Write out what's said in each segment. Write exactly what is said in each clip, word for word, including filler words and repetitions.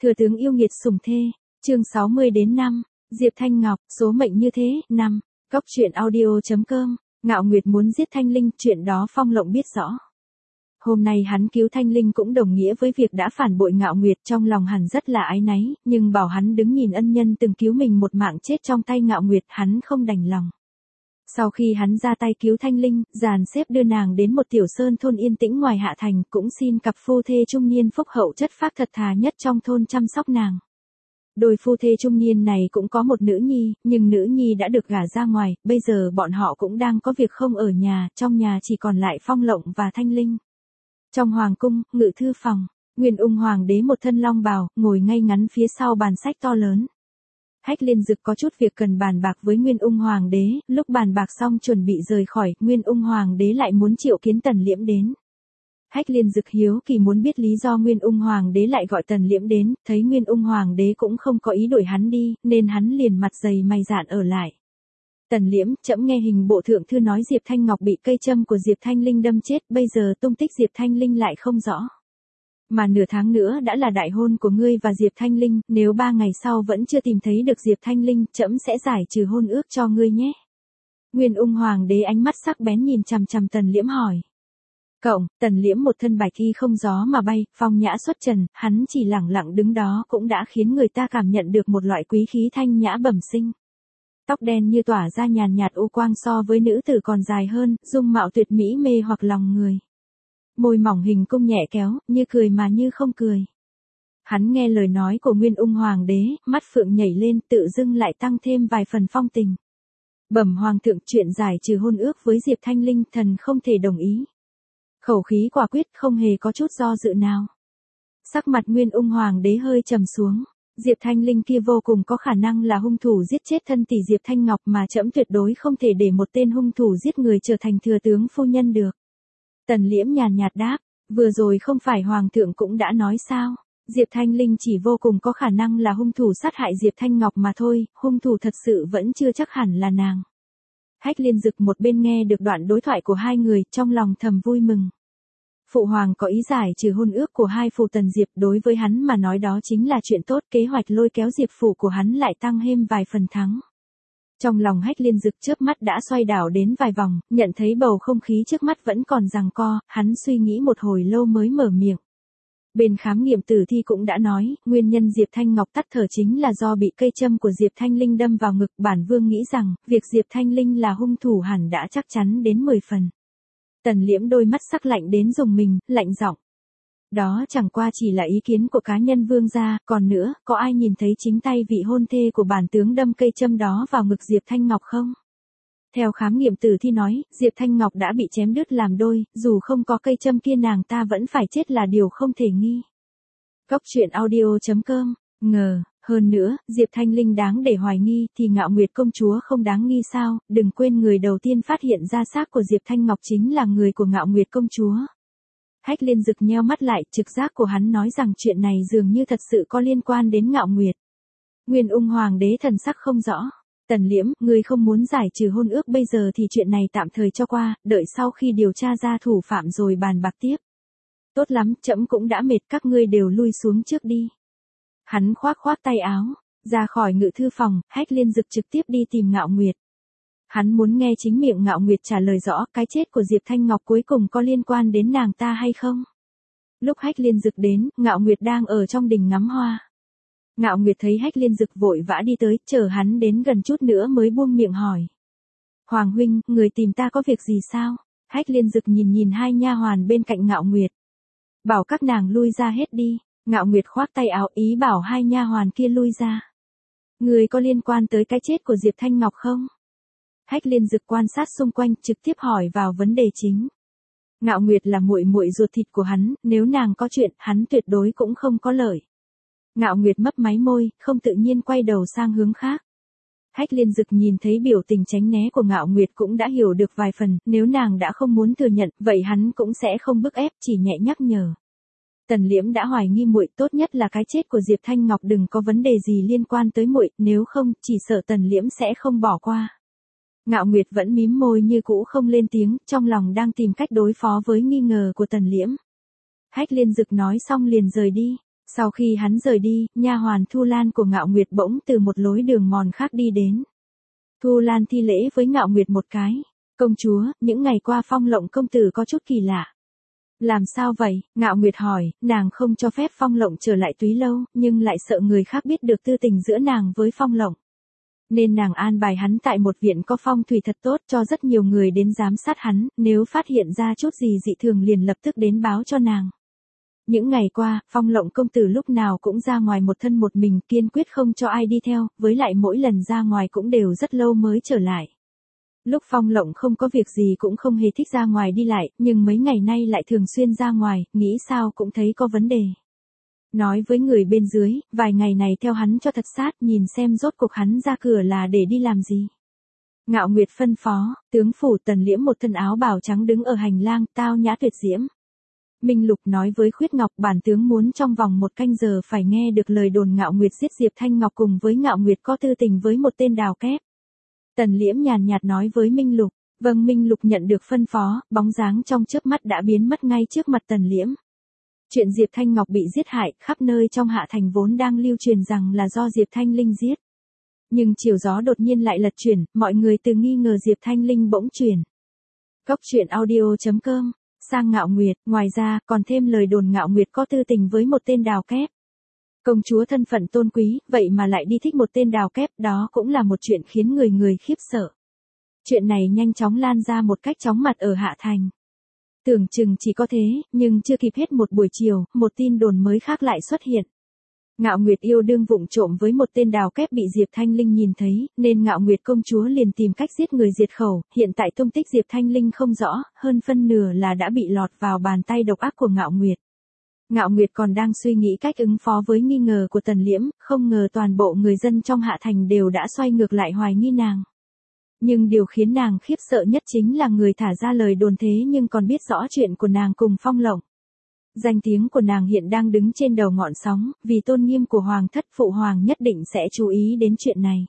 Thừa tướng yêu nghiệt sủng thê, chương sáu mươi đến năm, Diệp Thanh Ngọc, số mệnh như thế, năm, Cốc truyện audio.com, Ngạo Nguyệt muốn giết Thanh Linh, chuyện đó Phong Lộng biết rõ. Hôm nay hắn cứu Thanh Linh cũng đồng nghĩa với việc đã phản bội Ngạo Nguyệt, trong lòng hắn rất là áy náy, nhưng bảo hắn đứng nhìn ân nhân từng cứu mình một mạng chết trong tay Ngạo Nguyệt, hắn không đành lòng. Sau khi hắn ra tay cứu Thanh Linh, dàn xếp đưa nàng đến một tiểu sơn thôn yên tĩnh ngoài Hạ Thành, cũng xin cặp phu thê trung niên phúc hậu chất phác thật thà nhất trong thôn chăm sóc nàng. Đôi phu thê trung niên này cũng có một nữ nhi, nhưng nữ nhi đã được gả ra ngoài, bây giờ bọn họ cũng đang có việc không ở nhà, trong nhà chỉ còn lại Phong Lộng và Thanh Linh. Trong hoàng cung, ngự thư phòng, Nguyên Ung hoàng đế một thân long bào, ngồi ngay ngắn phía sau bàn sách to lớn. Hách Liên Dực có chút việc cần bàn bạc với Nguyên Ung hoàng đế, lúc bàn bạc xong chuẩn bị rời khỏi, Nguyên Ung hoàng đế lại muốn triệu kiến Tần Liễm đến. Hách Liên Dực hiếu kỳ muốn biết lý do Nguyên Ung hoàng đế lại gọi Tần Liễm đến, thấy Nguyên Ung hoàng đế cũng không có ý đuổi hắn đi, nên hắn liền mặt dày mày dạn ở lại. Tần Liễm, trẫm nghe hình bộ thượng thư nói Diệp Thanh Ngọc bị cây châm của Diệp Thanh Linh đâm chết, bây giờ tung tích Diệp Thanh Linh lại không rõ. Mà nửa tháng nữa đã là đại hôn của ngươi và Diệp Thanh Linh, nếu ba ngày sau vẫn chưa tìm thấy được Diệp Thanh Linh, trẫm sẽ giải trừ hôn ước cho ngươi nhé. Nguyên Ung hoàng đế ánh mắt sắc bén nhìn chằm chằm Tần Liễm hỏi. Cộng, Tần Liễm một thân bạch y không gió mà bay, phong nhã xuất trần, hắn chỉ lẳng lặng đứng đó cũng đã khiến người ta cảm nhận được một loại quý khí thanh nhã bẩm sinh. Tóc đen như tỏa ra nhàn nhạt u quang so với nữ tử còn dài hơn, dung mạo tuyệt mỹ mê hoặc lòng người. Môi mỏng hình cung nhẹ kéo, như cười mà như không cười. Hắn nghe lời nói của Nguyên Ung hoàng đế, mắt phượng nhảy lên, tự dưng lại tăng thêm vài phần phong tình. Bẩm hoàng thượng, chuyện giải trừ hôn ước với Diệp Thanh Linh, thần không thể đồng ý. Khẩu khí quả quyết, không hề có chút do dự nào. Sắc mặt Nguyên Ung hoàng đế hơi trầm xuống. Diệp Thanh Linh kia vô cùng có khả năng là hung thủ giết chết thân tỷ Diệp Thanh Ngọc, mà trẫm tuyệt đối không thể để một tên hung thủ giết người trở thành thừa tướng phu nhân được. Tần Liễm nhàn nhạt đáp, vừa rồi không phải hoàng thượng cũng đã nói sao, Diệp Thanh Linh chỉ vô cùng có khả năng là hung thủ sát hại Diệp Thanh Ngọc mà thôi, hung thủ thật sự vẫn chưa chắc hẳn là nàng. Hách Liên Dực một bên nghe được đoạn đối thoại của hai người, trong lòng thầm vui mừng. Phụ hoàng có ý giải trừ hôn ước của hai phụ Tần Diệp, đối với hắn mà nói đó chính là chuyện tốt, kế hoạch lôi kéo Diệp phủ của hắn lại tăng thêm vài phần thắng. Trong lòng Hách Liên Dực chớp mắt đã xoay đảo đến vài vòng, nhận thấy bầu không khí trước mắt vẫn còn giằng co, hắn suy nghĩ một hồi lâu mới mở miệng. Bên khám nghiệm tử thi cũng đã nói, nguyên nhân Diệp Thanh Ngọc tắt thở chính là do bị cây châm của Diệp Thanh Linh đâm vào ngực, bản vương nghĩ rằng, việc Diệp Thanh Linh là hung thủ hẳn đã chắc chắn đến mười phần. Tần Liễm đôi mắt sắc lạnh đến rùng mình, lạnh giọng. Đó chẳng qua chỉ là ý kiến của cá nhân vương gia, còn nữa, có ai nhìn thấy chính tay vị hôn thê của bản tướng đâm cây châm đó vào ngực Diệp Thanh Ngọc không? Theo khám nghiệm tử thi nói, Diệp Thanh Ngọc đã bị chém đứt làm đôi, dù không có cây châm kia nàng ta vẫn phải chết là điều không thể nghi. Cốc truyện audio.com, ngờ, hơn nữa, Diệp Thanh Linh đáng để hoài nghi, thì Ngạo Nguyệt công chúa không đáng nghi sao, đừng quên người đầu tiên phát hiện ra xác của Diệp Thanh Ngọc chính là người của Ngạo Nguyệt công chúa. Hách Liên Dực nheo mắt lại, trực giác của hắn nói rằng chuyện này dường như thật sự có liên quan đến Ngạo Nguyệt. Nguyên Ung hoàng đế thần sắc không rõ. Tần Liễm, ngươi không muốn giải trừ hôn ước bây giờ thì chuyện này tạm thời cho qua, đợi sau khi điều tra ra thủ phạm rồi bàn bạc tiếp. Tốt lắm, trẫm cũng đã mệt, các ngươi đều lui xuống trước đi. Hắn khoác khoác tay áo, ra khỏi ngự thư phòng, Hách Liên Dực trực tiếp đi tìm Ngạo Nguyệt. Hắn muốn nghe chính miệng Ngạo Nguyệt trả lời rõ cái chết của Diệp Thanh Ngọc cuối cùng có liên quan đến nàng ta hay không. Lúc Hách Liên Dực đến, Ngạo Nguyệt đang ở trong đình ngắm hoa. Ngạo Nguyệt thấy Hách Liên Dực vội vã đi tới, chờ hắn đến gần chút nữa mới buông miệng hỏi. Hoàng huynh, người tìm ta có việc gì sao? Hách Liên Dực nhìn nhìn hai nha hoàn bên cạnh Ngạo Nguyệt. Bảo các nàng lui ra hết đi. Ngạo Nguyệt khoác tay áo ý bảo hai nha hoàn kia lui ra. Người có liên quan tới cái chết của Diệp Thanh Ngọc không? Hách Liên Dực quan sát xung quanh, trực tiếp hỏi vào vấn đề chính. Ngạo Nguyệt là muội muội ruột thịt của hắn, nếu nàng có chuyện, hắn tuyệt đối cũng không có lợi. Ngạo Nguyệt mấp máy môi, không tự nhiên quay đầu sang hướng khác. Hách Liên Dực nhìn thấy biểu tình tránh né của Ngạo Nguyệt cũng đã hiểu được vài phần, nếu nàng đã không muốn thừa nhận, vậy hắn cũng sẽ không bức ép, chỉ nhẹ nhắc nhở. Tần Liễm đã hoài nghi muội, tốt nhất là cái chết của Diệp Thanh Ngọc đừng có vấn đề gì liên quan tới muội, nếu không, chỉ sợ Tần Liễm sẽ không bỏ qua. Ngạo Nguyệt vẫn mím môi như cũ không lên tiếng, trong lòng đang tìm cách đối phó với nghi ngờ của Tần Liễm. Hách Liên Dực nói xong liền rời đi. Sau khi hắn rời đi, nha hoàn Thu Lan của Ngạo Nguyệt bỗng từ một lối đường mòn khác đi đến. Thu Lan thi lễ với Ngạo Nguyệt một cái. Công chúa, những ngày qua Phong Lộng công tử có chút kỳ lạ. Làm sao vậy? Ngạo Nguyệt hỏi, nàng không cho phép Phong Lộng trở lại Túy Lâu, nhưng lại sợ người khác biết được tư tình giữa nàng với Phong Lộng. Nên nàng an bài hắn tại một viện có phong thủy thật tốt cho rất nhiều người đến giám sát hắn, nếu phát hiện ra chút gì dị thường liền lập tức đến báo cho nàng. Những ngày qua, Phong Lộng công tử lúc nào cũng ra ngoài một thân một mình, kiên quyết không cho ai đi theo, với lại mỗi lần ra ngoài cũng đều rất lâu mới trở lại. Lúc Phong Lộng không có việc gì cũng không hề thích ra ngoài đi lại, nhưng mấy ngày nay lại thường xuyên ra ngoài, nghĩ sao cũng thấy có vấn đề. Nói với người bên dưới, vài ngày này theo hắn cho thật sát, nhìn xem rốt cuộc hắn ra cửa là để đi làm gì. Ngạo Nguyệt phân phó, tướng phủ Tần Liễm một thân áo bào trắng đứng ở hành lang, tao nhã tuyệt diễm. Minh Lục nói với Khuyết Ngọc, bản tướng muốn trong vòng một canh giờ phải nghe được lời đồn Ngạo Nguyệt giết Diệp Thanh Ngọc cùng với Ngạo Nguyệt có tư tình với một tên đào kép. Tần Liễm nhàn nhạt nói với Minh Lục, vâng. Minh Lục nhận được phân phó, bóng dáng trong chớp mắt đã biến mất ngay trước mặt Tần Liễm. Chuyện Diệp Thanh Ngọc bị giết hại, khắp nơi trong Hạ Thành vốn đang lưu truyền rằng là do Diệp Thanh Linh giết. Nhưng chiều gió đột nhiên lại lật chuyển, mọi người từ nghi ngờ Diệp Thanh Linh bỗng chuyển. Cốc truyện audio chấm com, sang Ngạo Nguyệt, ngoài ra còn thêm lời đồn Ngạo Nguyệt có tư tình với một tên đào kép. Công chúa thân phận tôn quý, vậy mà lại đi thích một tên đào kép, đó cũng là một chuyện khiến người người khiếp sợ. Chuyện này nhanh chóng lan ra một cách chóng mặt ở Hạ Thành. Tưởng chừng chỉ có thế, nhưng chưa kịp hết một buổi chiều, một tin đồn mới khác lại xuất hiện. Ngạo Nguyệt yêu đương vụng trộm với một tên đào kép bị Diệp Thanh Linh nhìn thấy, nên Ngạo Nguyệt công chúa liền tìm cách giết người diệt khẩu, hiện tại tung tích Diệp Thanh Linh không rõ, hơn phân nửa là đã bị lọt vào bàn tay độc ác của Ngạo Nguyệt. Ngạo Nguyệt còn đang suy nghĩ cách ứng phó với nghi ngờ của Tần Liễm, không ngờ toàn bộ người dân trong Hạ Thành đều đã xoay ngược lại hoài nghi nàng. Nhưng điều khiến nàng khiếp sợ nhất chính là người thả ra lời đồn thế nhưng còn biết rõ chuyện của nàng cùng Phong Lộng. Danh tiếng của nàng hiện đang đứng trên đầu ngọn sóng, vì tôn nghiêm của hoàng thất phụ hoàng nhất định sẽ chú ý đến chuyện này.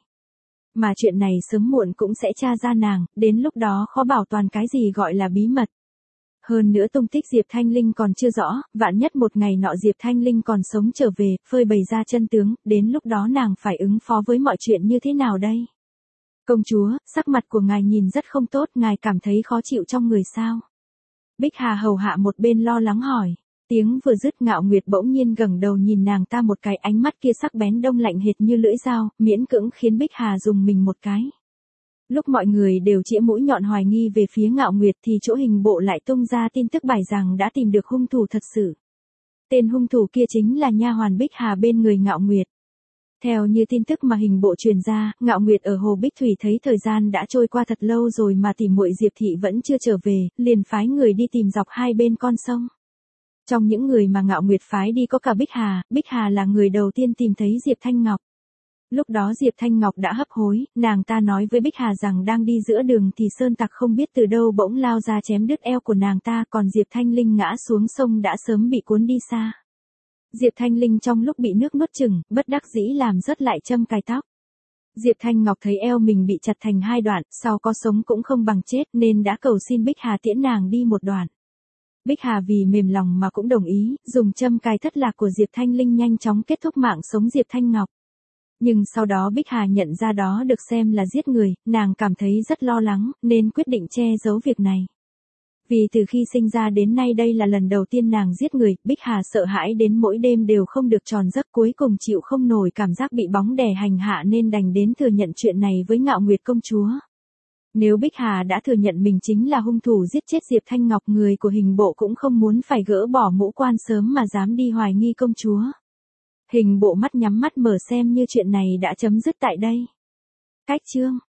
Mà chuyện này sớm muộn cũng sẽ tra ra nàng, đến lúc đó khó bảo toàn cái gì gọi là bí mật. Hơn nữa tung tích Diệp Thanh Linh còn chưa rõ, vạn nhất một ngày nọ Diệp Thanh Linh còn sống trở về, phơi bày ra chân tướng, đến lúc đó nàng phải ứng phó với mọi chuyện như thế nào đây? Công chúa, sắc mặt của ngài nhìn rất không tốt, ngài cảm thấy khó chịu trong người sao? Bích Hà hầu hạ một bên lo lắng hỏi. Tiếng vừa dứt Ngạo Nguyệt bỗng nhiên ngẩng đầu nhìn nàng ta một cái, ánh mắt kia sắc bén đông lạnh hệt như lưỡi dao, miễn cưỡng khiến Bích Hà dùng mình một cái. Lúc mọi người đều chĩa mũi nhọn hoài nghi về phía Ngạo Nguyệt thì chỗ hình bộ lại tung ra tin tức bài rằng đã tìm được hung thủ thật sự. Tên hung thủ kia chính là nha hoàn Bích Hà bên người Ngạo Nguyệt. Theo như tin tức mà hình bộ truyền ra, Ngạo Nguyệt ở Hồ Bích Thủy thấy thời gian đã trôi qua thật lâu rồi mà tỉ muội Diệp thị vẫn chưa trở về, liền phái người đi tìm dọc hai bên con sông. Trong những người mà Ngạo Nguyệt phái đi có cả Bích Hà, Bích Hà là người đầu tiên tìm thấy Diệp Thanh Ngọc. Lúc đó Diệp Thanh Ngọc đã hấp hối, nàng ta nói với Bích Hà rằng đang đi giữa đường thì sơn tặc không biết từ đâu bỗng lao ra chém đứt eo của nàng ta, còn Diệp Thanh Linh ngã xuống sông đã sớm bị cuốn đi xa. Diệp Thanh Linh trong lúc bị nước nuốt chửng, bất đắc dĩ làm rớt lại châm cài tóc. Diệp Thanh Ngọc thấy eo mình bị chặt thành hai đoạn, sau có sống cũng không bằng chết nên đã cầu xin Bích Hà tiễn nàng đi một đoạn. Bích Hà vì mềm lòng mà cũng đồng ý, dùng châm cài thất lạc của Diệp Thanh Linh nhanh chóng kết thúc mạng sống Diệp Thanh Ngọc. Nhưng sau đó Bích Hà nhận ra đó được xem là giết người, nàng cảm thấy rất lo lắng, nên quyết định che giấu việc này. Vì từ khi sinh ra đến nay đây là lần đầu tiên nàng giết người, Bích Hà sợ hãi đến mỗi đêm đều không được tròn giấc, cuối cùng chịu không nổi cảm giác bị bóng đè hành hạ nên đành đến thừa nhận chuyện này với Ngạo Nguyệt công chúa. Nếu Bích Hà đã thừa nhận mình chính là hung thủ giết chết Diệp Thanh Ngọc, người của hình bộ cũng không muốn phải gỡ bỏ mũ quan sớm mà dám đi hoài nghi công chúa. Hình bộ mắt nhắm mắt mở xem như chuyện này đã chấm dứt tại đây. Cách chương